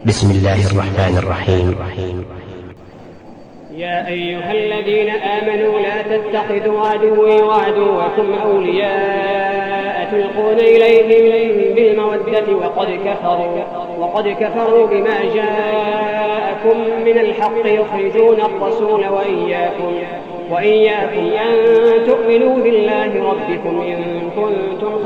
بسم الله الرحمن الرحيم. يا أيها الذين آمنوا لا تتخذوا عدوي وعدوكم أولياء تلقون إليهم بالمودة وقد كفروا بما جاءكم من الحق يخرجون الرسول وإياكم أن تؤمنوا بالله ربكم إن كنتم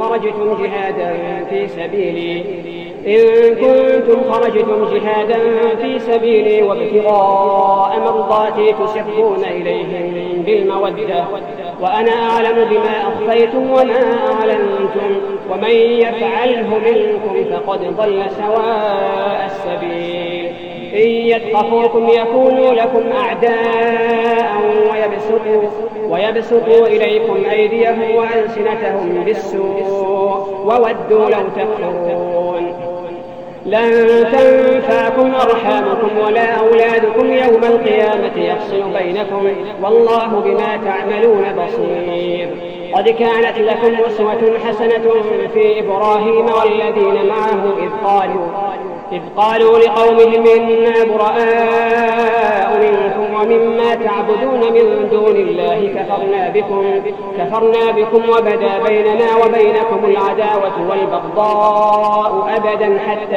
خرجتم جهادا في سبيلي وابتغاء مرضاتي تسرون إليهم بالمودة وأنا أعلم بما أخفيتم وما أعلنتم ومن يفعله منكم فقد ضل سواء السبيل. إن يثقفوكم يكونوا لكم أعداء ويبسطوا إليكم أيديهم وألسنتهم بالسوء وودوا لو تكفرون. لن تنفعكم أرحامكم ولا أولادكم يوم القيامة يفصل بينكم والله بما تعملون بصير. قد كانت لكم أسوة حسنة في إبراهيم والذين معه إذ قالوا لقومهم إنا براء منكم ومما تعبدون من دون الله كفرنا بكم وبدا بيننا وبينكم العداوة والبغضاء أبدا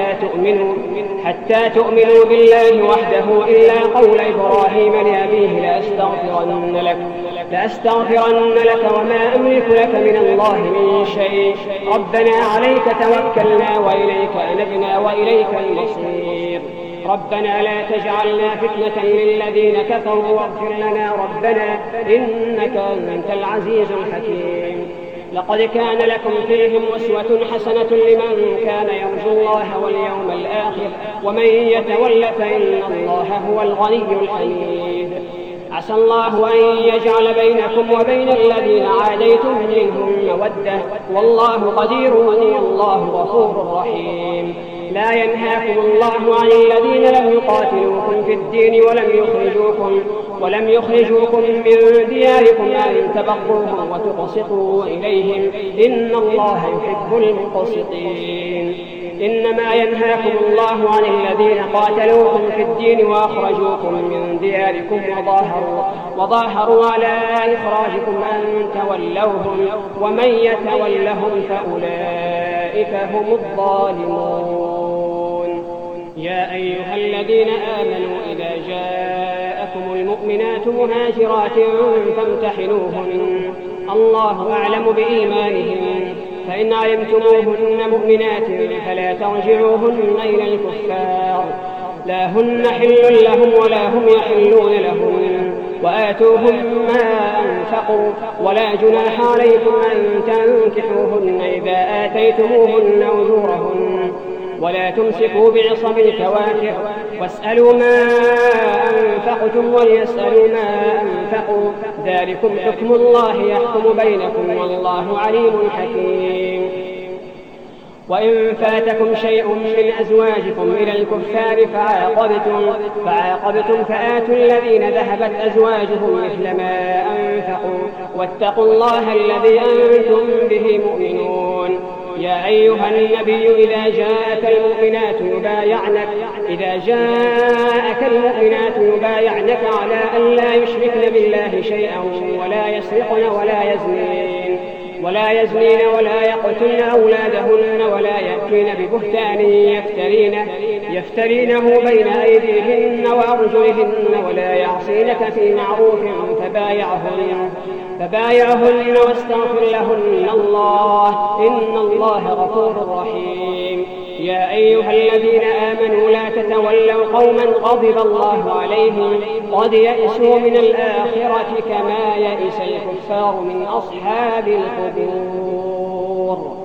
حتى تؤمنوا بالله وحده إلا قول إبراهيم لأبيه لأستغفرن لك وما أملك لك من الله من شيء ربنا عليك توكلنا وإليك أنبنا وإليك المصير. ربنا لا تجعلنا فتنة للذين كفروا واغفر لنا ربنا إنك أنت العزيز الحكيم. لقد كان لكم فيهم أسوة حسنة لمن كان يرجو الله واليوم الآخر ومن يتول فإن الله هو الغني الحميد. عسى الله أن يجعل بينكم وبين الذين عاديتم منهم مودة والله قدير والله غفور رحيم. لا ينهاكم الله عن الذين لم يقاتلوكم في الدين ولم يخرجوكم من دياركم أن تبروهم وتقسطوا إليهم إن الله يحب المقسطين. إنما ينهاكم الله عن الذين قاتلوكم في الدين وأخرجوكم من دياركم وظاهروا على إخراجكم أن تولوهم ومن يتولهم فأولئك هم الظالمون. يا أيها الذين آمنوا إذا جاءكم المؤمنات مهاجرات فامتحنوهن الله أعلم بإيمانهن فإن علمتموهن مؤمنات فلا ترجعوهن إلى الكفار لا هن حل لهم ولا هم يحلون لهن وآتوهم ما أنفقوا ولا جناح عليكم أن تنكحوهن إذا آتيتموهن أجورهن ولا تمسكوا بعصم الكوافر واسألوا ما أنفقتم وليسألوا ما أنفقوا ذلكم حكم الله يحكم بينكم والله عليم حكيم. وإن فاتكم شيء من أزواجكم إلى الكفار فعاقبتم فآتوا الذين ذهبت أزواجهم مثل ما أنفقوا واتقوا الله الذي أنتم به مؤمنون. يا أيها النبي إذا جاءك المؤمنات يبايعنك على أن لا يشركن بالله شيئا ولا يسرقن ولا يزنين ولا يقتلن أولادهن ولا يأتين ببهتان يفترينه بين أيديهن وأرجلهن ولا يعصينك في معروف فبايعهن واستغفر لهن الله إن الله غفور رحيم. يا أيها الذين آمنوا لا تتولوا قوما غضب الله عليهم قد يئسوا من الآخرة كما يئس الكفار من أصحاب القبور.